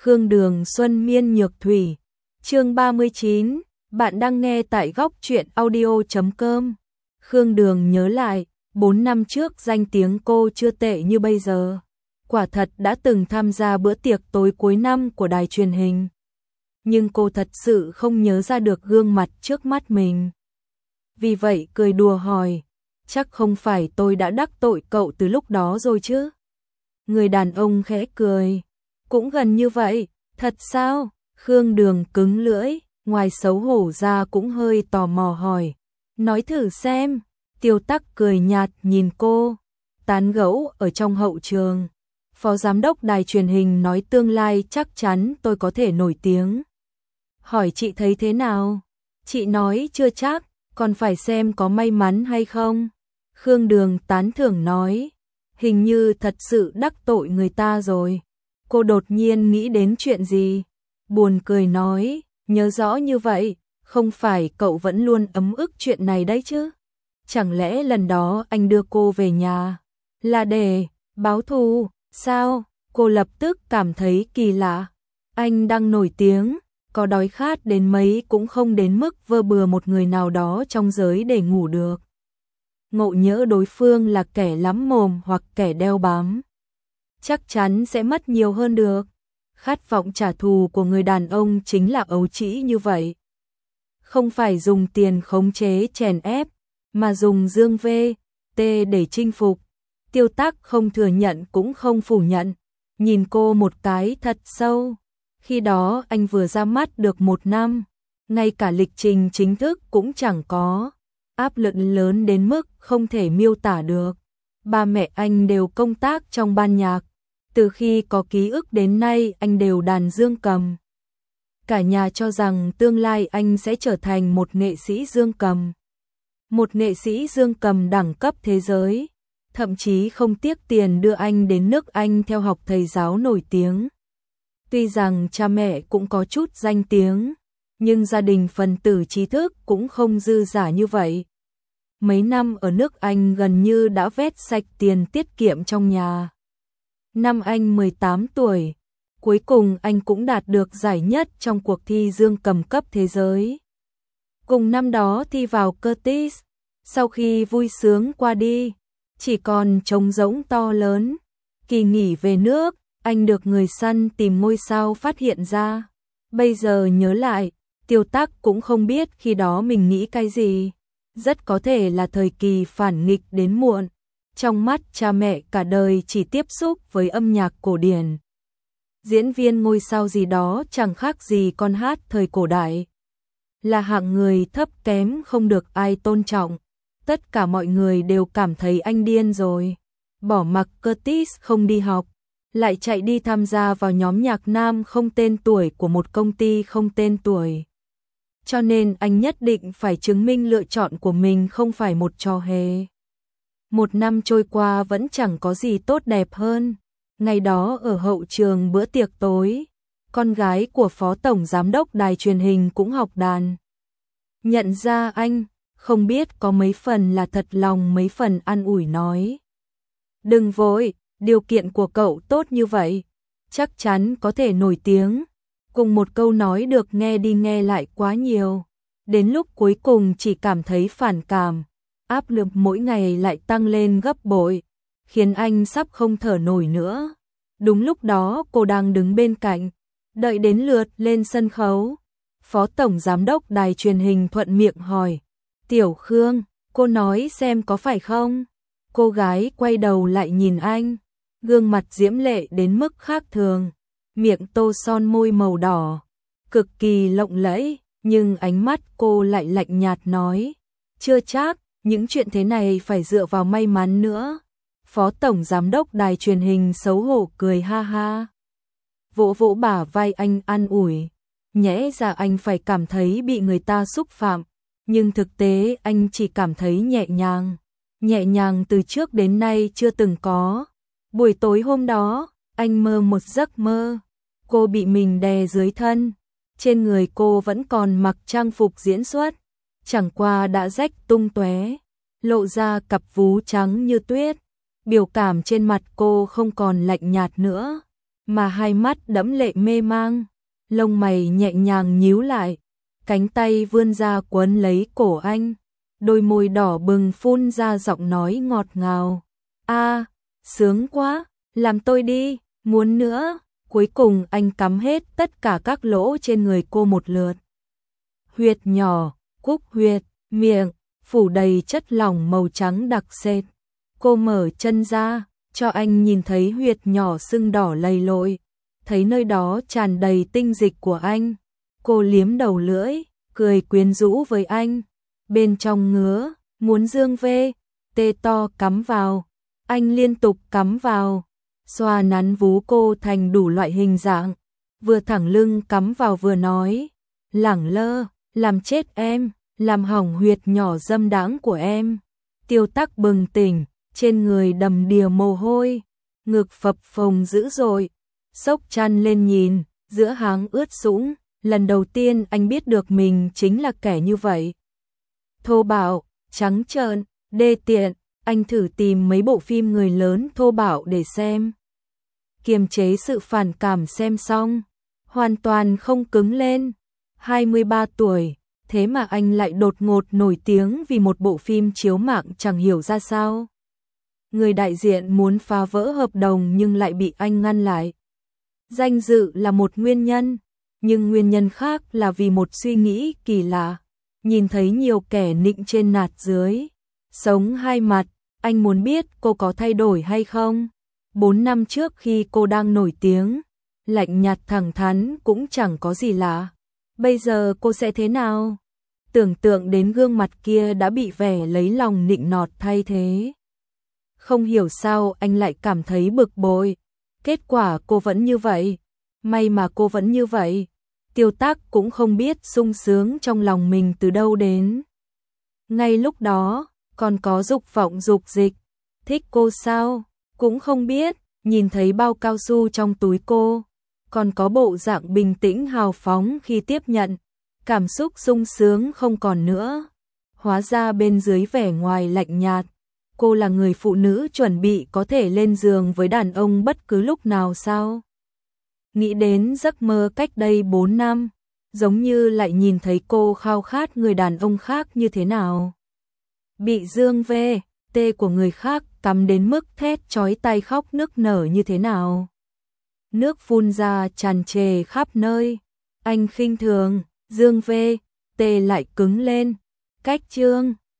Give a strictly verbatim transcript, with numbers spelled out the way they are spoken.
Khương Đường Xuân Miên Nhược Thủy. Chương ba mươi chín, bạn đang nghe tại góc truyện audio chấm com. Khương Đường nhớ lại, bốn năm trước danh tiếng cô chưa tệ như bây giờ. Quả thật đã từng tham gia bữa tiệc tối cuối năm của đài truyền hình. Nhưng cô thật sự không nhớ ra được gương mặt trước mắt mình. Vì vậy cười đùa hỏi, chắc không phải tôi đã đắc tội cậu từ lúc đó rồi chứ? Người đàn ông khẽ cười, cũng gần như vậy, thật sao? Khương Đường cứng lưỡi, ngoài xấu hổ ra cũng hơi tò mò hỏi, nói thử xem. Tiêu Tắc cười nhạt nhìn cô, tán gẫu ở trong hậu trường. Phó giám đốc đài truyền hình nói tương lai chắc chắn tôi có thể nổi tiếng. Hỏi chị thấy thế nào? Chị nói chưa chắc, còn phải xem có may mắn hay không. Khương Đường tán thưởng nói, hình như thật sự đắc tội người ta rồi. Cô đột nhiên nghĩ đến chuyện gì? Buồn cười nói, nhớ rõ như vậy, không phải cậu vẫn luôn ấm ức chuyện này đấy chứ? Chẳng lẽ lần đó anh đưa cô về nhà là để báo thù, sao? Cô lập tức cảm thấy kỳ lạ. Anh đang nổi tiếng, có đói khát đến mấy cũng không đến mức vơ bừa một người nào đó trong giới để ngủ được. Ngộ nhỡ đối phương là kẻ lắm mồm hoặc kẻ đeo bám, chắc chắn sẽ mất nhiều hơn được. Khát vọng trả thù của người đàn ông chính là ấu trĩ như vậy. Không phải dùng tiền khống chế chèn ép, mà dùng dương vê, tê để chinh phục. Tiêu Tắc không thừa nhận cũng không phủ nhận, nhìn cô một cái thật sâu. Khi đó anh vừa ra mắt được một năm, ngay cả lịch trình chính thức cũng chẳng có, áp lực lớn đến mức không thể miêu tả được. Ba mẹ anh đều công tác trong ban nhạc, từ khi có ký ức đến nay anh đều đàn dương cầm. Cả nhà cho rằng tương lai anh sẽ trở thành một nghệ sĩ dương cầm. Một nghệ sĩ dương cầm đẳng cấp thế giới, thậm chí không tiếc tiền đưa anh đến nước Anh theo học thầy giáo nổi tiếng. Tuy rằng cha mẹ cũng có chút danh tiếng, nhưng gia đình phần tử trí thức cũng không dư dả như vậy. Mấy năm ở nước Anh gần như đã vét sạch tiền tiết kiệm trong nhà. Năm anh mười tám tuổi, cuối cùng anh cũng đạt được giải nhất trong cuộc thi dương cầm cấp thế giới. Cùng năm đó thi vào Curtis, sau khi vui sướng qua đi, chỉ còn trống rỗng to lớn. Kỳ nghỉ về nước, anh được người săn tìm ngôi sao phát hiện ra. Bây giờ nhớ lại, Tiêu Tắc cũng không biết khi đó mình nghĩ cái gì. Rất có thể là thời kỳ phản nghịch đến muộn. Trong mắt cha mẹ cả đời chỉ tiếp xúc với âm nhạc cổ điển. Diễn viên ngôi sao gì đó chẳng khác gì con hát thời cổ đại. Là hạng người thấp kém không được ai tôn trọng. Tất cả mọi người đều cảm thấy anh điên rồi. Bỏ mặc Curtis không đi học, lại chạy đi tham gia vào nhóm nhạc nam không tên tuổi của một công ty không tên tuổi. Cho nên anh nhất định phải chứng minh lựa chọn của mình không phải một trò hề. Một năm trôi qua vẫn chẳng có gì tốt đẹp hơn. Ngày đó ở hậu trường bữa tiệc tối, con gái của phó tổng giám đốc đài truyền hình cũng học đàn. Nhận ra anh, không biết có mấy phần là thật lòng mấy phần an ủi nói. Đừng vội, điều kiện của cậu tốt như vậy, chắc chắn có thể nổi tiếng. Cùng một câu nói được nghe đi nghe lại quá nhiều. Đến lúc cuối cùng chỉ cảm thấy phản cảm, áp lực mỗi ngày lại tăng lên gấp bội, khiến anh sắp không thở nổi nữa. Đúng lúc đó cô đang đứng bên cạnh, đợi đến lượt lên sân khấu. Phó tổng giám đốc đài truyền hình thuận miệng hỏi, Tiểu Khương, cô nói xem có phải không? Cô gái quay đầu lại nhìn anh, gương mặt diễm lệ đến mức khác thường, miệng tô son môi màu đỏ, cực kỳ lộng lẫy, nhưng ánh mắt cô lại lạnh nhạt nói, chưa chắc, những chuyện thế này phải dựa vào may mắn nữa. Phó tổng giám đốc đài truyền hình xấu hổ cười ha ha, vỗ vỗ bả vai anh an ủi, nhẽ ra anh phải cảm thấy bị người ta xúc phạm, nhưng thực tế anh chỉ cảm thấy nhẹ nhàng, nhẹ nhàng từ trước đến nay chưa từng có. Buổi tối hôm đó, anh mơ một giấc mơ, cô bị mình đè dưới thân, trên người cô vẫn còn mặc trang phục diễn xuất, chẳng qua đã rách tung tóe, lộ ra cặp vú trắng như tuyết. Biểu cảm trên mặt cô không còn lạnh nhạt nữa, mà hai mắt đẫm lệ mê mang, lông mày nhẹ nhàng nhíu lại, cánh tay vươn ra quấn lấy cổ anh, đôi môi đỏ bừng phun ra giọng nói ngọt ngào. A, sướng quá, làm tôi đi, muốn nữa. Cuối cùng anh cắm hết tất cả các lỗ trên người cô một lượt. Huyệt nhỏ, cúc huyệt, miệng, phủ đầy chất lỏng màu trắng đặc sệt. Cô mở chân ra, cho anh nhìn thấy huyệt nhỏ sưng đỏ lầy lội, thấy nơi đó tràn đầy tinh dịch của anh. Cô liếm đầu lưỡi, cười quyến rũ với anh. Bên trong ngứa, muốn dương vê, tê to cắm vào. Anh liên tục cắm vào, xoa nắn vú cô thành đủ loại hình dạng, vừa thẳng lưng cắm vào vừa nói, lẳng lơ, làm chết em, làm hỏng huyệt nhỏ dâm đãng của em. Tiêu Tắc bừng tỉnh, trên người đầm đìa mồ hôi, ngực phập phồng dữ dội, xốc chăn lên nhìn, giữa háng ướt sũng, lần đầu tiên anh biết được mình chính là kẻ như vậy. Thô bạo, trắng trợn, đê tiện, anh thử tìm mấy bộ phim người lớn thô bạo để xem. Kiềm chế sự phản cảm xem xong, hoàn toàn không cứng lên. hai mươi ba tuổi, thế mà anh lại đột ngột nổi tiếng vì một bộ phim chiếu mạng chẳng hiểu ra sao. Người đại diện muốn phá vỡ hợp đồng nhưng lại bị anh ngăn lại. Danh dự là một nguyên nhân, nhưng nguyên nhân khác là vì một suy nghĩ kỳ lạ. Nhìn thấy nhiều kẻ nịnh trên nạt dưới, sống hai mặt, anh muốn biết cô có thay đổi hay không. Bốn năm trước khi cô đang nổi tiếng, lạnh nhạt thẳng thắn cũng chẳng có gì lạ. Bây giờ cô sẽ thế nào? Tưởng tượng đến gương mặt kia đã bị vẻ lấy lòng nịnh nọt thay thế. Không hiểu sao anh lại cảm thấy bực bội. Kết quả cô vẫn như vậy. May mà cô vẫn như vậy. Tiêu Tắc cũng không biết sung sướng trong lòng mình từ đâu đến. Ngay lúc đó, còn có dục vọng dục dịch. Thích cô sao? Cũng không biết. Nhìn thấy bao cao su trong túi cô, còn có bộ dạng bình tĩnh hào phóng khi tiếp nhận. Cảm xúc sung sướng không còn nữa. Hóa ra bên dưới vẻ ngoài lạnh nhạt, cô là người phụ nữ chuẩn bị có thể lên giường với đàn ông bất cứ lúc nào sao? Nghĩ đến giấc mơ cách đây bốn năm, giống như lại nhìn thấy cô khao khát người đàn ông khác như thế nào. Bị dương vê, tê của người khác cắm đến mức thét chói tai khóc nức nở như thế nào. Nước phun ra tràn trề khắp nơi. Anh khinh thường, dương vê, tê lại cứng lên. Cách chương